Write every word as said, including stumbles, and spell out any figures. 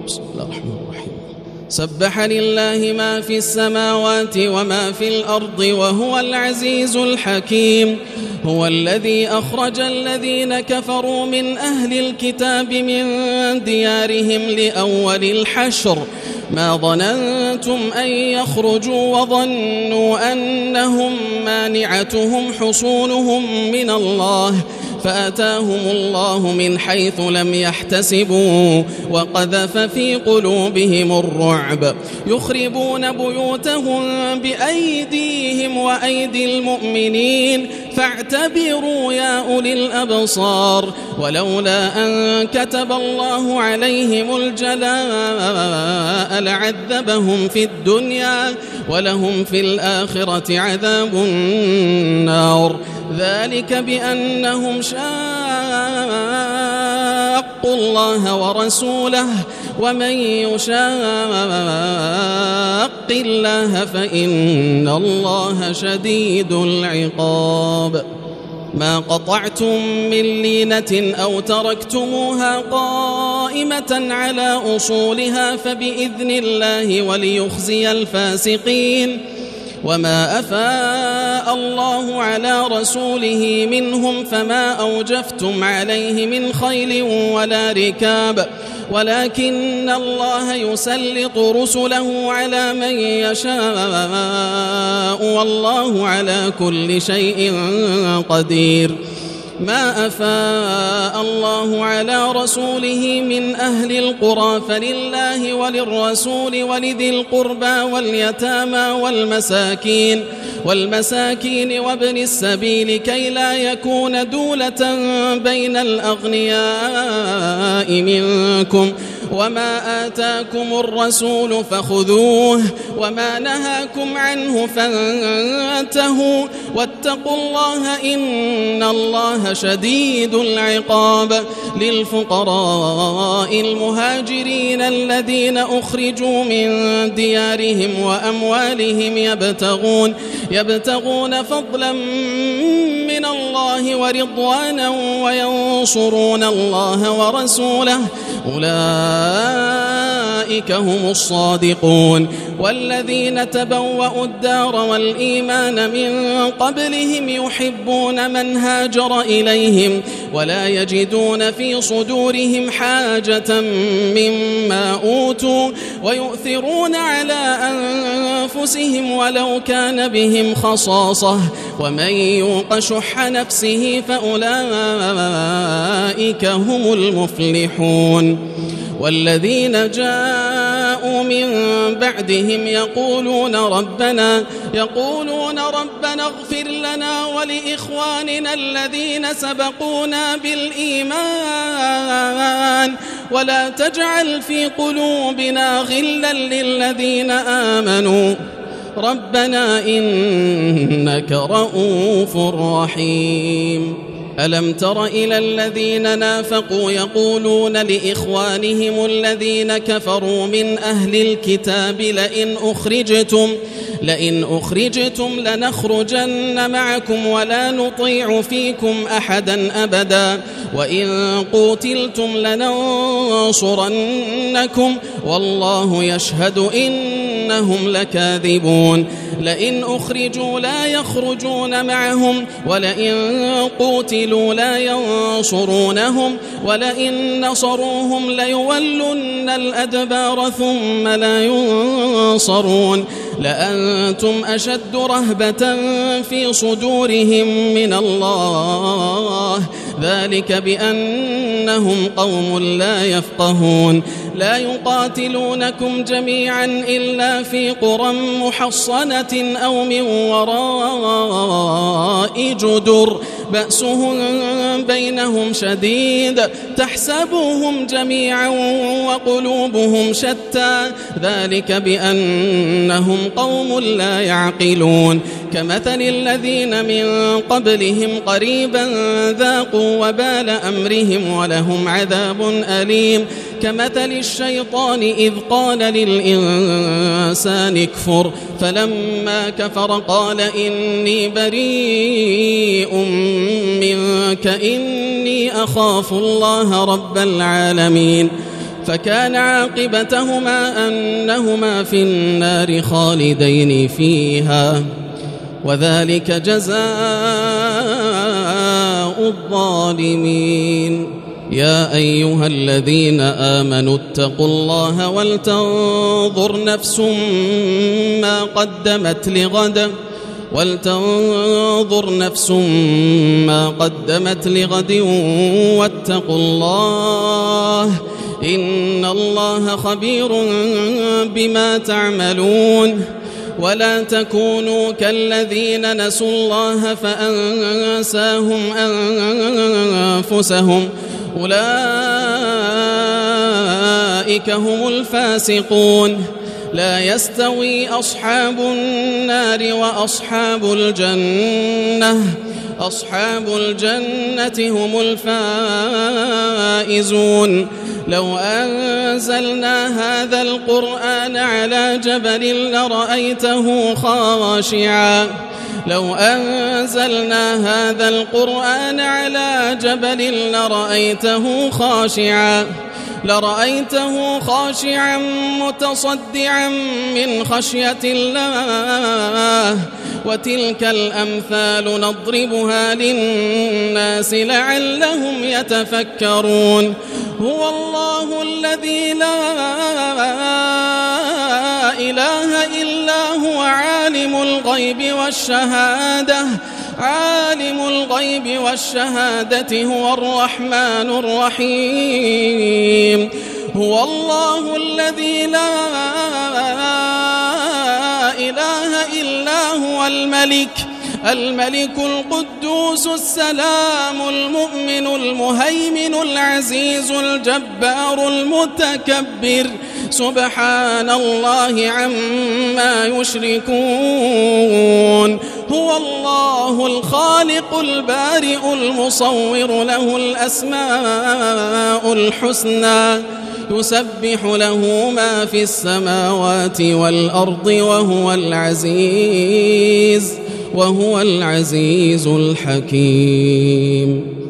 بسم الله الرحمن الرحيم. سبح لله ما في السماوات وما في الأرض وهو العزيز الحكيم. هو الذي أخرج الذين كفروا من أهل الكتاب من ديارهم لأول الحشر ما ظننتم أن يخرجوا وظنوا أنهم مانعتهم حصونهم من الله فأتاهم الله من حيث لم يحتسبوا وقذف في قلوبهم الرعب يخربون بيوتهم بأيديهم وأيدي المؤمنين فاعتبروا يا أولي الأبصار. ولولا أن كتب الله عليهم الجلاء لعذبهم في الدنيا ولهم في الآخرة عذاب النار. ذلك بأنهم شاقوا الله ورسوله ومن يشاق الله فإن الله شديد العقاب. ما قطعتم من لينة أو تركتموها قائمة على أصولها فبإذن الله وليخزي الفاسقين. وما أفاء الله على رسوله منهم فما أوجفتم عليه من خيل ولا ركاب ولكن الله يسلط رسله على من يشاء والله على كل شيء قدير. ما أفاء الله على رسوله من أهل القرى فلله وللرسول ولذي القربى واليتامى والمساكين والمساكين وابن السبيل كي لا يكون دولة بين الأغنياء منكم. وما آتاكم الرسول فخذوه وما نهاكم عنه فانتهوا واتقوا الله إن الله شديد العقاب. للفقراء المهاجرين الذين أخرجوا من ديارهم وأموالهم يبتغون يبتغون فضلا من الله ورضوانا وينصرون الله ورسوله أولئك هم الصادقون. والذين تبوأوا الدار والإيمان من قبلهم يحبون من هاجر إليهم ولا يجدون في صدورهم حاجة مما أوتوا ويؤثرون على أنفسهم ولو كان بهم خصاصة ومن يوق شح نفسه فأولئك هم المفلحون. والذين جاءوا من بعدهم يقولون ربنا يقولون ربنا اغفر لنا ولإخواننا الذين سبقونا بالإيمان ولا تجعل في قلوبنا غلا للذين آمنوا ربنا إنك رؤوف رحيم. ألم تر إلى الذين نافقوا يقولون لإخوانهم الذين كفروا من أهل الكتاب لئن أخرجتم لئن أخرجتم لنخرجن معكم ولا نطيع فيكم أحدا أبدا وإن قوتلتم لننصرنكم والله يشهد إنهم لكاذبون. لئن أخرجوا لا يخرجون معهم ولئن قوتلوا لا ينصرونهم ولئن نصروهم ليولن الأدبار ثم لا ينصرون. لأنتم أشد رهبة في صدورهم من الله ذلك بأنهم قوم لا يفقهون. لا يقاتلونكم جميعا إلا في قرى محصنة أو من وراء جدر بأسهم بينهم شديد تحسبوهم جميعا وقلوبهم شتى ذلك بأنهم قوم لا يعقلون. كمثل الذين من قبلهم قريبا ذاقوا وبال أمرهم ولهم عذاب أليم. كمثل الشيطان إذ قال للإنسان اكفر فلما كفر قال إني بريء منك إني أخاف الله رب العالمين. فكان عاقبتهما أنهما في النار خالدين فيها وذلك جزاء الظالمين. يا أيها الذين آمنوا اتقوا الله ولتنظر نفس ما قدمت لغد ولتنظر نفس ما قدمت لغد واتقوا الله إن الله خبير بما تعملون. ولا تكونوا كالذين نسوا الله فأنساهم أنفسهم أولئك هم الفاسقون. لا يستوي أصحاب النار وأصحاب الجنة أصحاب الجنة هم الفائزون. لو أنزلنا هذا القرآن على جبل لرأيته خاشعا لو أنزلنا هذا القرآن على جبل لرأيته خاشعا لرأيته خاشعا متصدعا من خشية الله. وتلك الأمثال نضربها للناس لعلهم يتفكرون. هو الله الذي لا إله إلا هو عالم الغيب والشهادة عالم الغيب والشهادة هو الرحمن الرحيم. هو الله الذي لا إله إلا هو الملك الملك القدوس السلام المؤمن المهيمن العزيز الجبار المتكبر سبحان الله عما يشركون. هو الله الخالق البارئ المصور له الأسماء الحسنى يسبح له ما في السماوات والأرض وهو العزيز وهو العزيز الحكيم.